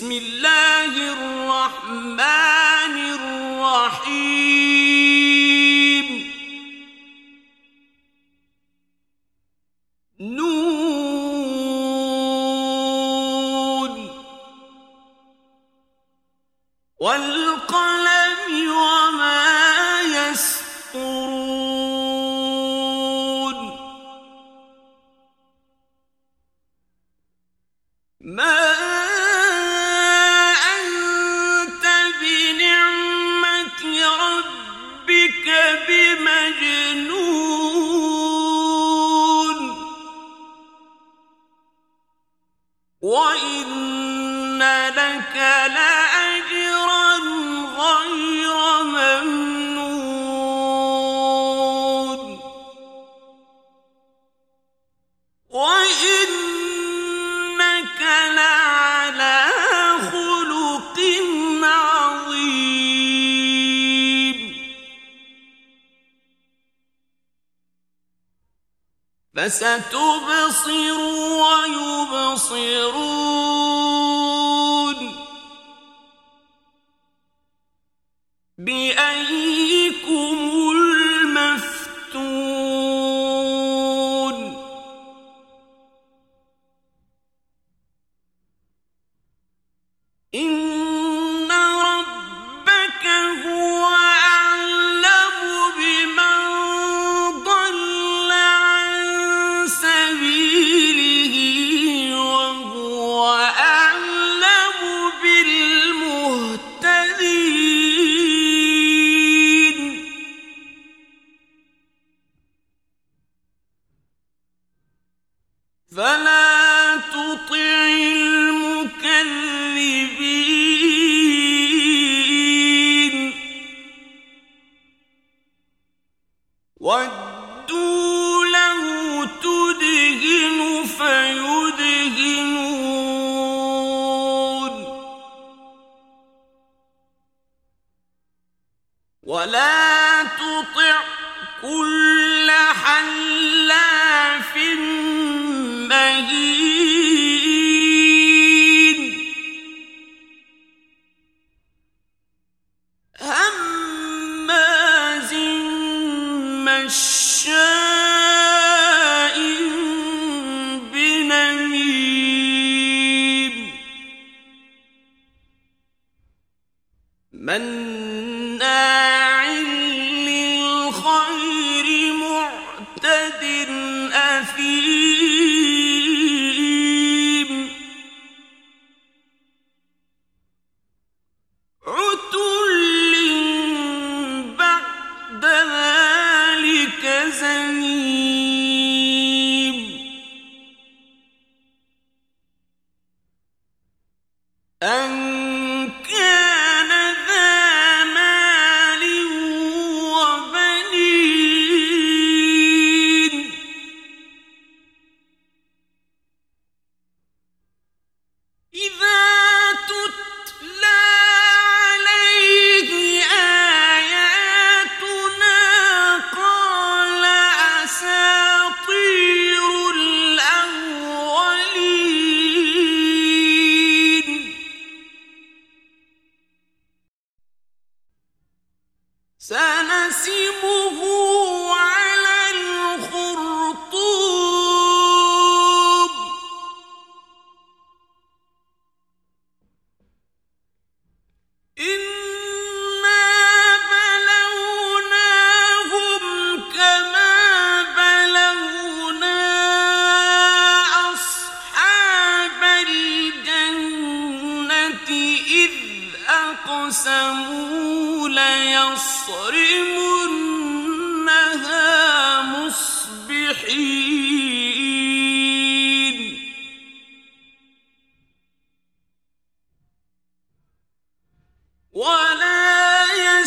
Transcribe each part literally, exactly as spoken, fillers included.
بسم الله الرحمن الرحيم نون والقلم وما يسطرون ما أنت بنعمة ربك بمجنون وإن لك لأجرا غير ممنون وإنك لعلى خلق عظيم فستبصر ويبصرون بأيكم المفتون إن ربك هو أعلم بمن ضل عن سبيله وهو أعلم بالمهتدين فلا تطع المكذبين ودوا له تدهن فيدهنون ولا تطع كل حلاف مهين هماز مشاء بنميم مناع للخير معتد أثيم عتل بعد ذلك زنيم أن كان ذا مال وبنين إذا تتلى عليه آياتنا قال أساطير الأولين سنسمه على الخرطوم إنا بلوناهم كما بلونا أصحاب الجنة إذ أقسموا ليصرمنها مصبحين ولا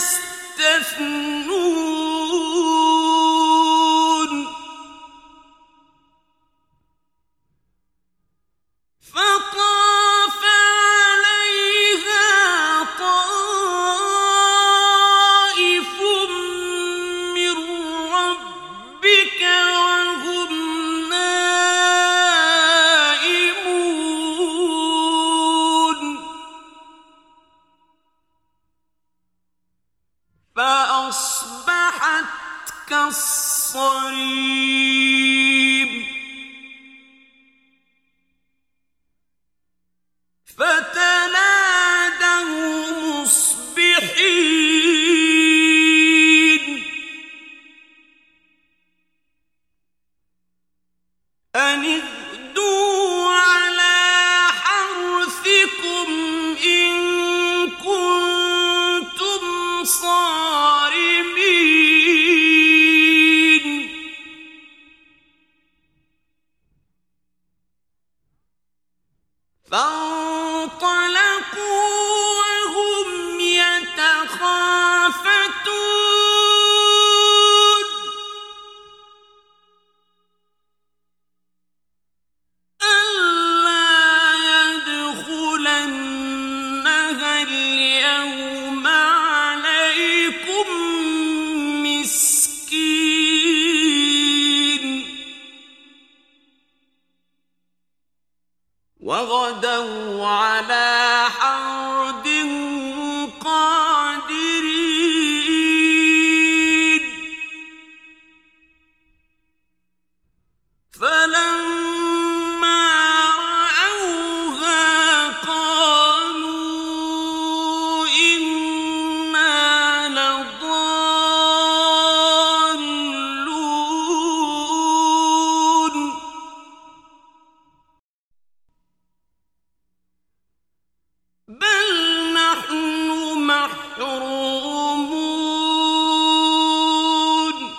يستثنون فطاف عليها طائف من ربك وهم نائمون الصريم فتنادوا مصبحين أن اغدوا على حرثكم إن كنتم صارمين فانطلقوا وهم يتخافتون ألا يدخلنها اليوم عليكم مسكين وغدوا على حرد قادرين فلما رأوها قالوا إنا لضالون بل نحن محرومون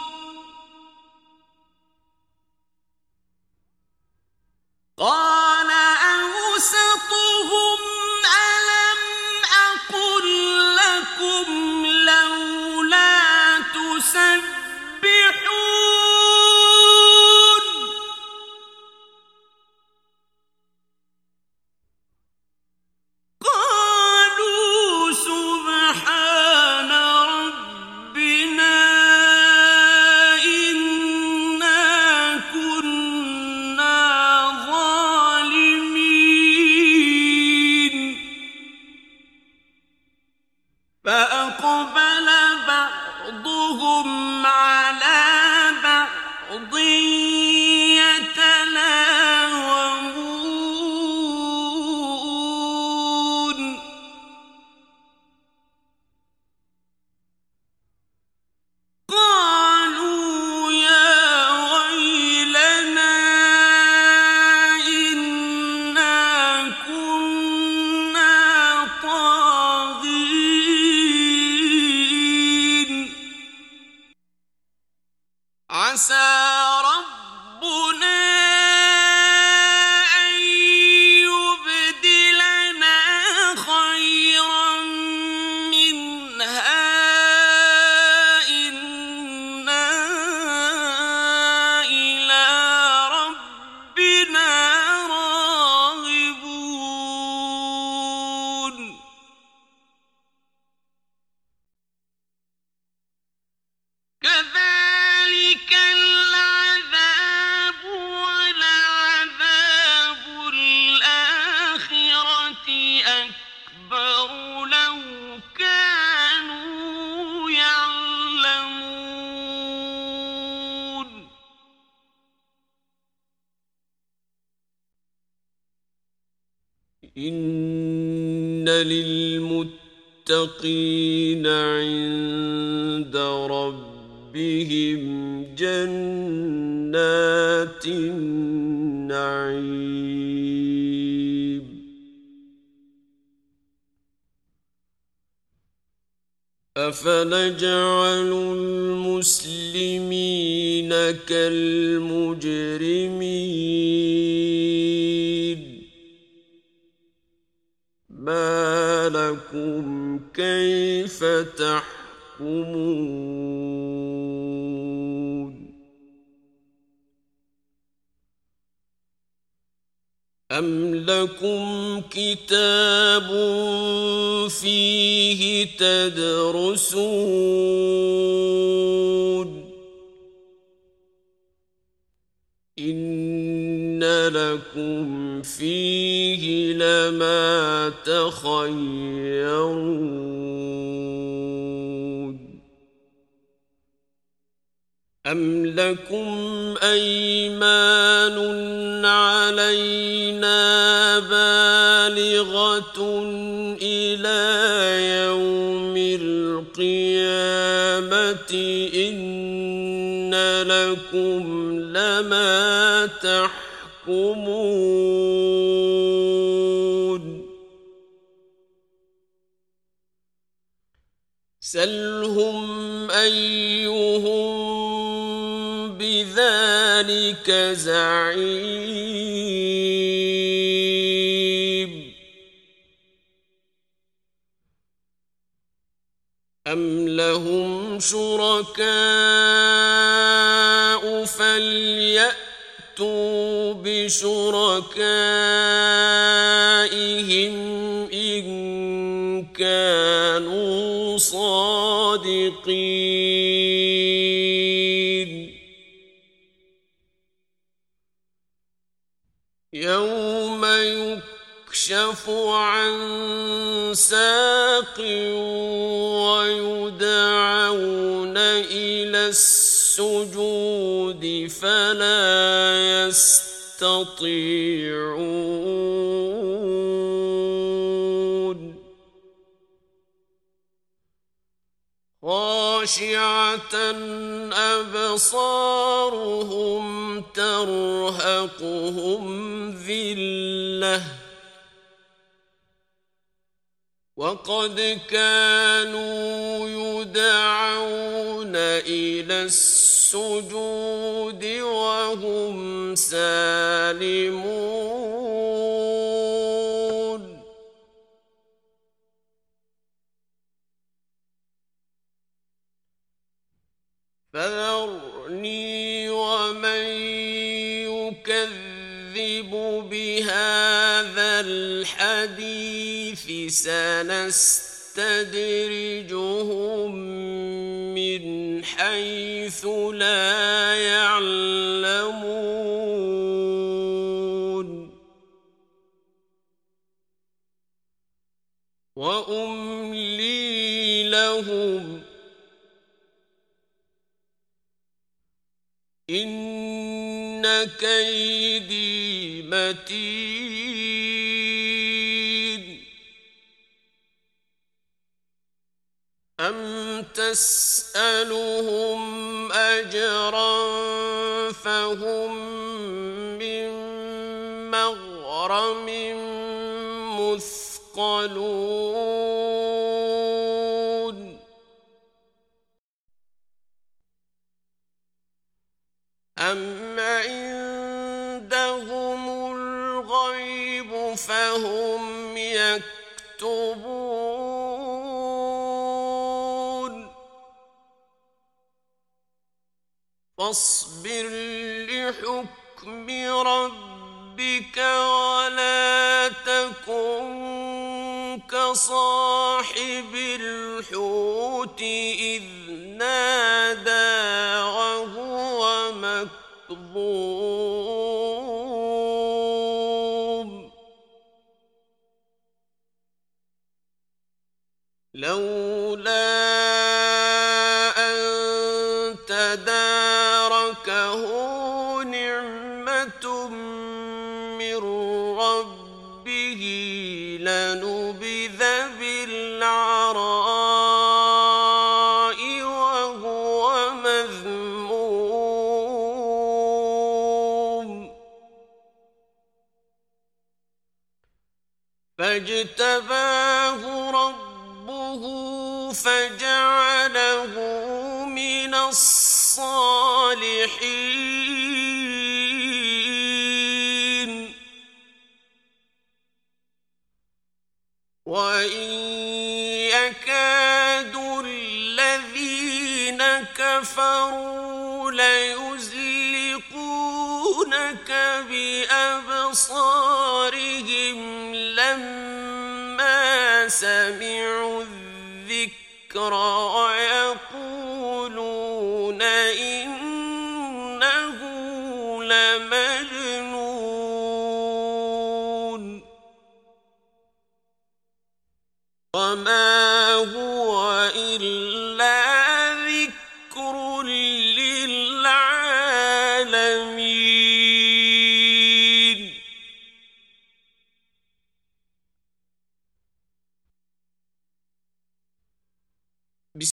قال أوسطهم ألم أقل لكم لولا تسبحون قالوا سبحان ربنا إنا كنا ظالمين فأقبل بعضهم على بعض يتلاومون قالوا يا ويلنا إنا كنا طاغين عسى ربنا أن يبدلنا خيرا منها إنا إلى ربنا راغبون كذلك العذاب ولعذاب الآخرة أكبر لو كانوا يعلمون إن للمتقين عند ربهم جنات النعيم أفنجعل المسلمين كالمجرمين ما لكم كيف تحكمون أم لكم كتاب فيه تدرسون إن لكم فيه لما تخيرون. أم لكم أيمان علينا بالغة إلى يوم القيامة إن لكم لما تحكمون سلهم أيهم بذلك زعيم أم لهم شركاء فليأتوا بشركائهم إن كانوا صادقين يوم يكشف عن ساق ويدعون إلى السجود فلا يستطيعون خاشعة أبصارهم ترهقهم ذلة وقد كانوا يدعون إلى السجود وهم سالمون فذرني ومن يكذب بهذا الحديث سنستدرجهم من حيث لا يعلمون وأملي لهم إن كيدي متين أم تسألهم أجرا فهم من مغرم مثقلون أم عندهم الغيب فهم يكتبون فاصبر لحكم ربك ولا تكن كصاحب الحوت إذ نادى وهو مكظوم لولا أن تداركه نعمة من ربه لنبذ بالعراء وهو مذموم فاجتباه ربه فجعله من الصالحين وإن يكاد الذين كفروا ليزلقونك بأبصارهم لما سمعوا الذكر ويقولون إنه لمجنون وما هو إلا